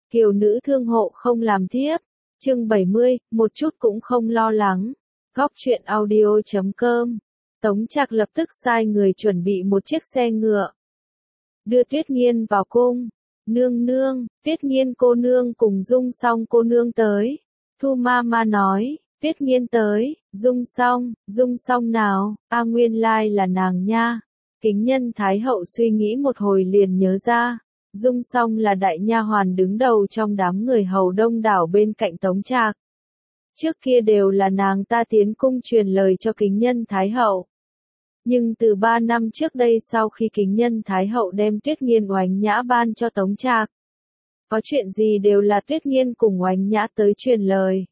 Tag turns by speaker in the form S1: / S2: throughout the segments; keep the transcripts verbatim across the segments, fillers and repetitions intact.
S1: Kiều nữ thương hộ không làm thiếp. Chương bảy mươi, một chút cũng không lo lắng. Góc truyện audio chấm com. Tống Trạc lập tức sai người chuẩn bị một chiếc xe ngựa. Đưa Tuyết Nghiên vào cung. Nương nương, Tuyết Nghiên cô nương cùng Dung Song cô nương tới. Thu ma ma nói, Tuyết Nghiên tới, Dung Song, Dung Song nào, a nguyên lai là nàng nha. Kính Nhân Thái hậu suy nghĩ một hồi liền nhớ ra. Dung Song là đại nha hoàn đứng đầu trong đám người hầu đông đảo bên cạnh Tống Trạc. Trước kia đều là nàng ta tiến cung truyền lời cho Kính Nhân Thái hậu. Nhưng từ ba năm trước đây sau khi Kính Nhân Thái hậu đem Tuyết Nghiên Oánh Nhã ban cho Tống Trạc, có chuyện gì đều là Tuyết Nghiên cùng Oánh Nhã tới truyền lời.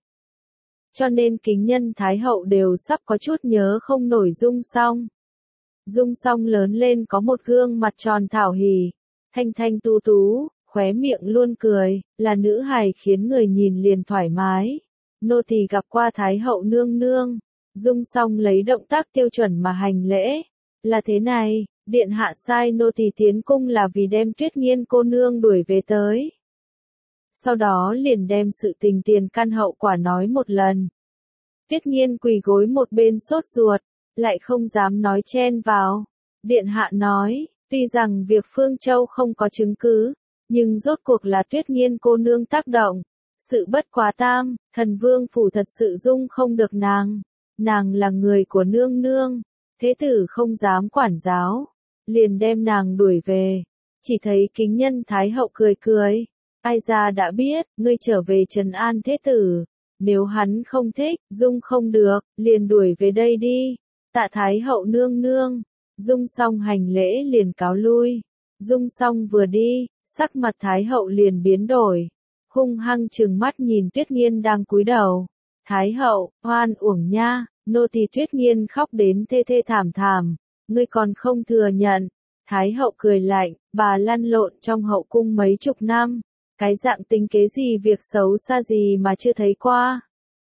S1: Cho nên Kính Nhân Thái hậu đều sắp có chút nhớ không nổi Dung Song. Dung Song lớn lên có một gương mặt tròn thảo hỉ, thanh thanh tu tú, khóe miệng luôn cười, là nữ hài khiến người nhìn liền thoải mái. Nô tỳ gặp qua Thái hậu nương nương. Dung Song lấy động tác tiêu chuẩn mà hành lễ. Là thế này, điện hạ sai nô tỳ tiến cung là vì đem Tuyết Nghiên cô nương đuổi về tới. Sau đó liền đem sự tình tiền căn hậu quả nói một lần. Tuyết Nghiên quỳ gối một bên sốt ruột, lại không dám nói chen vào. Điện hạ nói, tuy rằng việc Phương Châu không có chứng cứ, nhưng rốt cuộc là Tuyết Nghiên cô nương tác động. Sự bất quá tam, thần vương phủ thật sự dung không được nàng. Nàng là người của nương nương, thế tử không dám quản giáo, liền đem nàng đuổi về. Chỉ thấy Kính Nhân Thái hậu cười cười, ai ra đã biết, ngươi trở về trấn an thế tử. Nếu hắn không thích, dung không được, liền đuổi về đây đi. Tạ Thái hậu nương nương. Dung Song hành lễ liền cáo lui. Dung Song vừa đi, sắc mặt Thái hậu liền biến đổi. Hung hăng trừng mắt nhìn Tuyết Nghiên đang cúi đầu. Thái hậu, oan uổng nha, nô tỳ Tuyết Nghiên khóc đến thê thê thảm thảm, ngươi còn không thừa nhận. Thái hậu cười lạnh, bà lăn lộn trong hậu cung mấy chục năm, cái dạng tính kế gì việc xấu xa gì mà chưa thấy qua.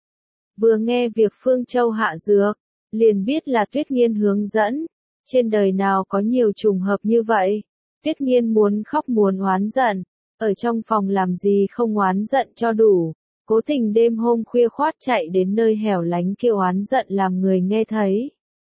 S1: Vừa nghe việc Phương Châu hạ dược, liền biết là Tuyết Nghiên hướng dẫn. Trên đời nào có nhiều trùng hợp như vậy. Tuyết Nghiên muốn khóc muốn oán giận, ở trong phòng làm gì không oán giận cho đủ. Cố tình đêm hôm khuya khoát chạy đến nơi hẻo lánh kêu oán giận làm người nghe thấy.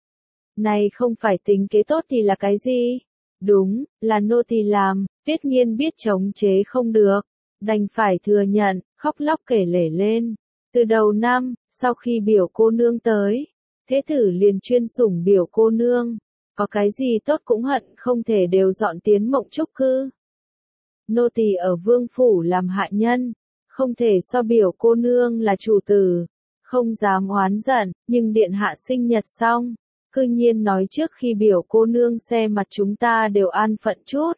S1: Này không phải tính kế tốt thì là cái gì? Đúng, là nô tỳ làm. Tuyết Nghiên biết chống chế không được, đành phải thừa nhận, khóc lóc kể lể lên. Từ đầu năm, sau khi biểu cô nương tới, thế tử liền chuyên sủng biểu cô nương. Có cái gì tốt cũng hận không thể đều dọn tiến Mộng Trúc cư. Nô tỳ ở vương phủ làm hạ nhân, không thể so biểu cô nương là chủ tử, không dám oán giận, nhưng điện hạ sinh nhật xong, cư nhiên nói trước khi biểu cô nương xe mặt chúng ta đều an phận chút.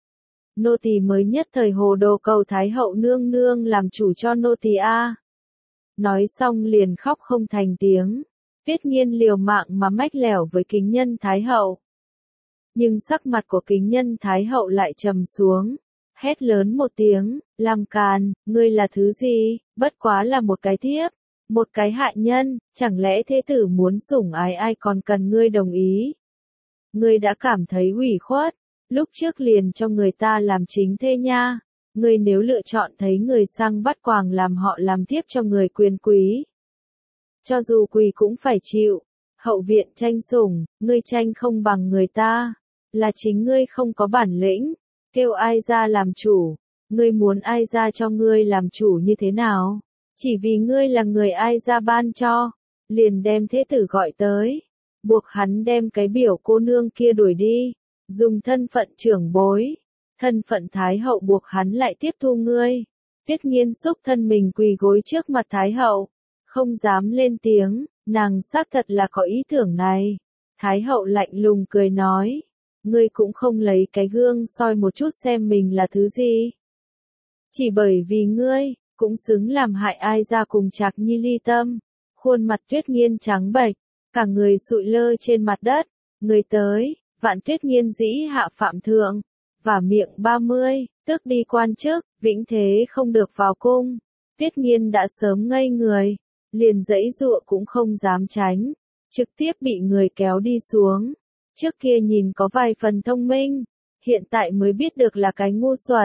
S1: Nô tỳ mới nhất thời hồ đồ cầu Thái hậu nương nương làm chủ cho nô tỳ a. Nói xong liền khóc không thành tiếng. Tuyết Nghiên liều mạng mà mách lẻo với Kính Nhân Thái hậu. Nhưng sắc mặt của Kính Nhân Thái hậu lại trầm xuống, hét lớn một tiếng, làm càn, ngươi là thứ gì, bất quá là một cái thiếp, một cái hạ nhân, chẳng lẽ thế tử muốn sủng ái ai còn cần ngươi đồng ý. Ngươi đã cảm thấy ủy khuất, lúc trước liền cho người ta làm chính thê nha, ngươi nếu lựa chọn thấy người sang bắt quàng làm họ làm thiếp cho người quyền quý. Cho dù quỳ cũng phải chịu, hậu viện tranh sủng, ngươi tranh không bằng người ta, là chính ngươi không có bản lĩnh, kêu ai ra làm chủ, ngươi muốn ai ra cho ngươi làm chủ như thế nào, chỉ vì ngươi là người ai ra ban cho, liền đem thế tử gọi tới, buộc hắn đem cái biểu cô nương kia đuổi đi, dùng thân phận trưởng bối, thân phận Thái hậu buộc hắn lại tiếp thu ngươi. Tuyết Nghiên xúc thân mình quỳ gối trước mặt Thái hậu, không dám lên tiếng, nàng xác thật là có ý tưởng này. Thái hậu lạnh lùng cười nói, ngươi cũng không lấy cái gương soi một chút xem mình là thứ gì. Chỉ bởi vì ngươi, cũng xứng làm hại ai ra cùng Trạc Nhi ly tâm. Khuôn mặt Tuyết Nghiên trắng bệch, cả người sụi lơ trên mặt đất. Người tới, Vạn Tuyết Nghiên dĩ hạ phạm thượng, và miệng ba mươi, tức đi quan chức, vĩnh thế không được vào cung. Tuyết Nghiên đã sớm ngây người, liền giãy giụa cũng không dám tránh, trực tiếp bị người kéo đi xuống. Trước kia nhìn có vài phần thông minh, hiện tại mới biết được là cái ngu xuẩn,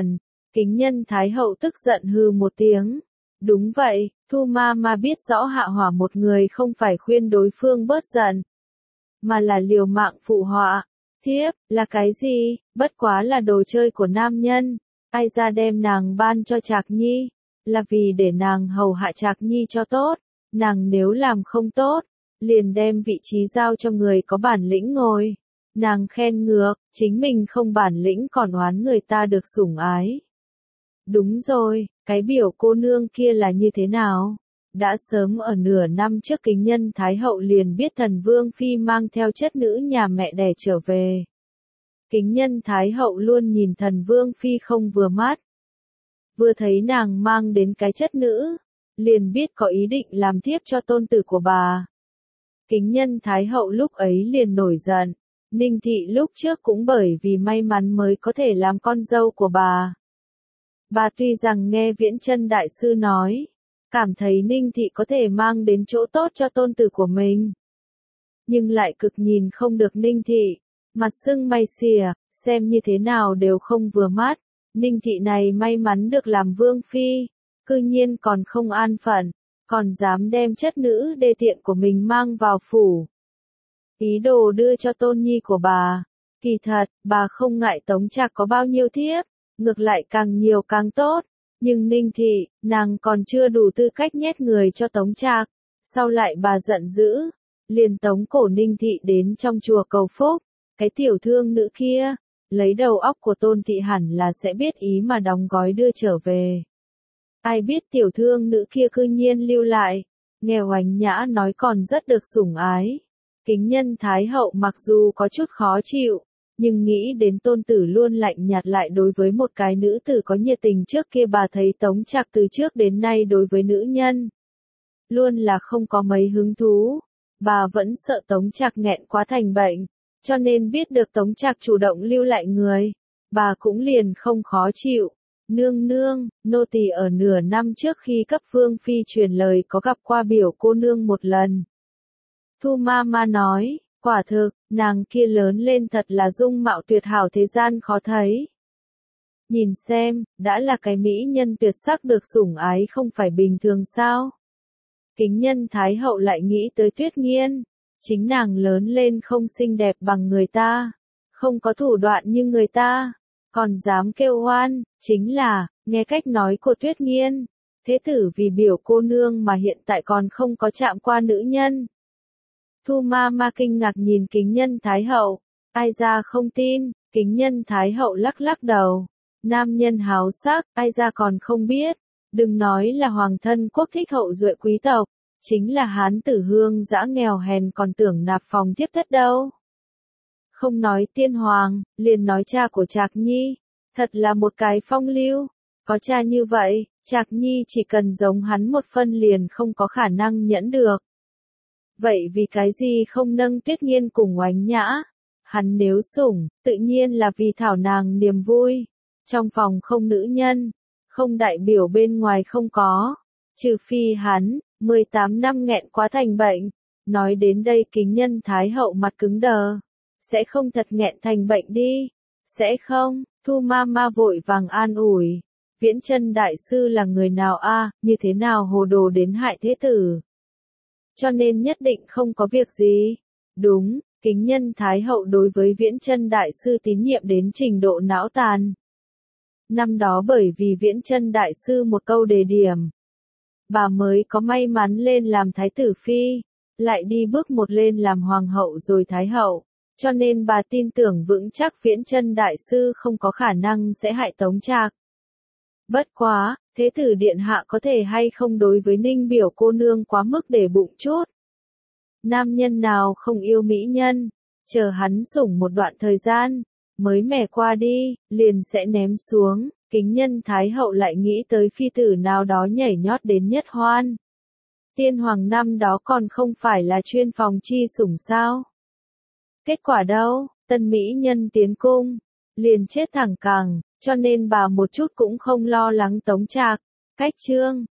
S1: Kính Nhân Thái Hậu tức giận hừ một tiếng. Đúng vậy, Thu Ma Ma biết rõ hạ hỏa một người không phải khuyên đối phương bớt giận, mà là liều mạng phụ họa. Thiếp, là cái gì, bất quá là đồ chơi của nam nhân, ai ra đem nàng ban cho Trạc Nhi, là vì để nàng hầu hạ Trạc Nhi cho tốt, nàng nếu làm không tốt, liền đem vị trí giao cho người có bản lĩnh ngồi. Nàng khen ngược, chính mình không bản lĩnh còn oán người ta được sủng ái. Đúng rồi, cái biểu cô nương kia là như thế nào? Đã sớm ở nửa năm trước Kính Nhân Thái Hậu liền biết Thần Vương Phi mang theo chất nữ nhà mẹ đẻ trở về. Kính Nhân Thái Hậu luôn nhìn Thần Vương Phi không vừa mắt. Vừa thấy nàng mang đến cái chất nữ, liền biết có ý định làm thiếp cho tôn tử của bà. Kính Nhân Thái Hậu lúc ấy liền nổi giận. Ninh Thị lúc trước cũng bởi vì may mắn mới có thể làm con dâu của bà. Bà tuy rằng nghe Viễn Chân Đại Sư nói, cảm thấy Ninh Thị có thể mang đến chỗ tốt cho tôn tử của mình, nhưng lại cực nhìn không được Ninh Thị, mặt sưng mày xìa, xem như thế nào đều không vừa mắt. Ninh Thị này may mắn được làm vương phi, cư nhiên còn không an phận, còn dám đem chất nữ đê tiện của mình mang vào phủ. Ý đồ đưa cho tôn nhi của bà. Kỳ thật, bà không ngại Tống Trạc có bao nhiêu thiếp, ngược lại càng nhiều càng tốt. Nhưng Ninh Thị, nàng còn chưa đủ tư cách nhét người cho Tống Trạc. Sau lại bà giận dữ, liền tống cổ Ninh Thị đến trong chùa cầu phúc. Cái tiểu thương nữ kia, lấy đầu óc của Tôn Thị hẳn là sẽ biết ý mà đóng gói đưa trở về. Ai biết tiểu thương nữ kia cư nhiên lưu lại, nghe Oánh Nhã nói còn rất được sủng ái. Kính Nhân Thái Hậu mặc dù có chút khó chịu, nhưng nghĩ đến tôn tử luôn lạnh nhạt lại đối với một cái nữ tử có nhiệt tình trước kia bà thấy Tống Trạc từ trước đến nay đối với nữ nhân. Luôn là không có mấy hứng thú, bà vẫn sợ Tống Trạc nghẹn quá thành bệnh, cho nên biết được Tống Trạc chủ động lưu lại người, bà cũng liền không khó chịu. Nương nương, nô tỳ ở nửa năm trước khi cấp vương phi truyền lời có gặp qua biểu cô nương một lần. Thu Ma Ma nói, quả thực, nàng kia lớn lên thật là dung mạo tuyệt hảo thế gian khó thấy. Nhìn xem, đã là cái mỹ nhân tuyệt sắc được sủng ái không phải bình thường sao? Kính Nhân Thái Hậu lại nghĩ tới Tuyết Nghiên, chính nàng lớn lên không xinh đẹp bằng người ta, không có thủ đoạn như người ta, còn dám kêu oan, chính là, nghe cách nói của Tuyết Nghiên, thế tử vì biểu cô nương mà hiện tại còn không có chạm qua nữ nhân. Thu Ma Ma kinh ngạc nhìn Kính Nhân Thái Hậu, ai ra không tin, Kính Nhân Thái Hậu lắc lắc đầu, nam nhân háo sắc, ai ra còn không biết, đừng nói là hoàng thân quốc thích hậu duệ quý tộc, chính là hán tử hương dã nghèo hèn còn tưởng nạp phòng tiếp thất đâu. Không nói tiên hoàng, liền nói cha của Trạc Nhi, thật là một cái phong lưu, có cha như vậy, Trạc Nhi chỉ cần giống hắn một phân liền không có khả năng nhẫn được. Vậy vì cái gì không nâng Tuyết Nghiên cùng Oánh Nhã? Hắn nếu sủng, tự nhiên là vì thảo nàng niềm vui. Trong phòng không nữ nhân, không đại biểu bên ngoài không có. Trừ phi hắn, mười tám năm nghẹn quá thành bệnh. Nói đến đây Kính Nhân Thái Hậu mặt cứng đờ. Sẽ không thật nghẹn thành bệnh đi. Sẽ không, Thu Ma Ma vội vàng an ủi. Viễn Chân Đại Sư là người nào a, như thế nào hồ đồ đến hại thế tử? Cho nên nhất định không có việc gì. Đúng, Kính Nhân Thái Hậu đối với Viễn Chân Đại Sư tín nhiệm đến trình độ não tàn. Năm đó bởi vì Viễn Chân Đại Sư một câu đề điểm, bà mới có may mắn lên làm Thái tử Phi, lại đi bước một lên làm Hoàng hậu rồi Thái hậu, cho nên bà tin tưởng vững chắc Viễn Chân Đại Sư không có khả năng sẽ hại Tống Trạc. Bất quá, thế tử điện hạ có thể hay không đối với Ninh biểu cô nương quá mức để bụng chút. Nam nhân nào không yêu mỹ nhân, chờ hắn sủng một đoạn thời gian, mới mẻ qua đi, liền sẽ ném xuống. Kính Nhân Thái Hậu lại nghĩ tới phi tử nào đó nhảy nhót đến nhất hoan. Tiên hoàng năm đó còn không phải là chuyên phòng chi sủng sao? Kết quả đâu, tân mỹ nhân tiến cung, liền chết thẳng cẳng, cho nên bà một chút cũng không lo lắng Tống Trạc. Cách chương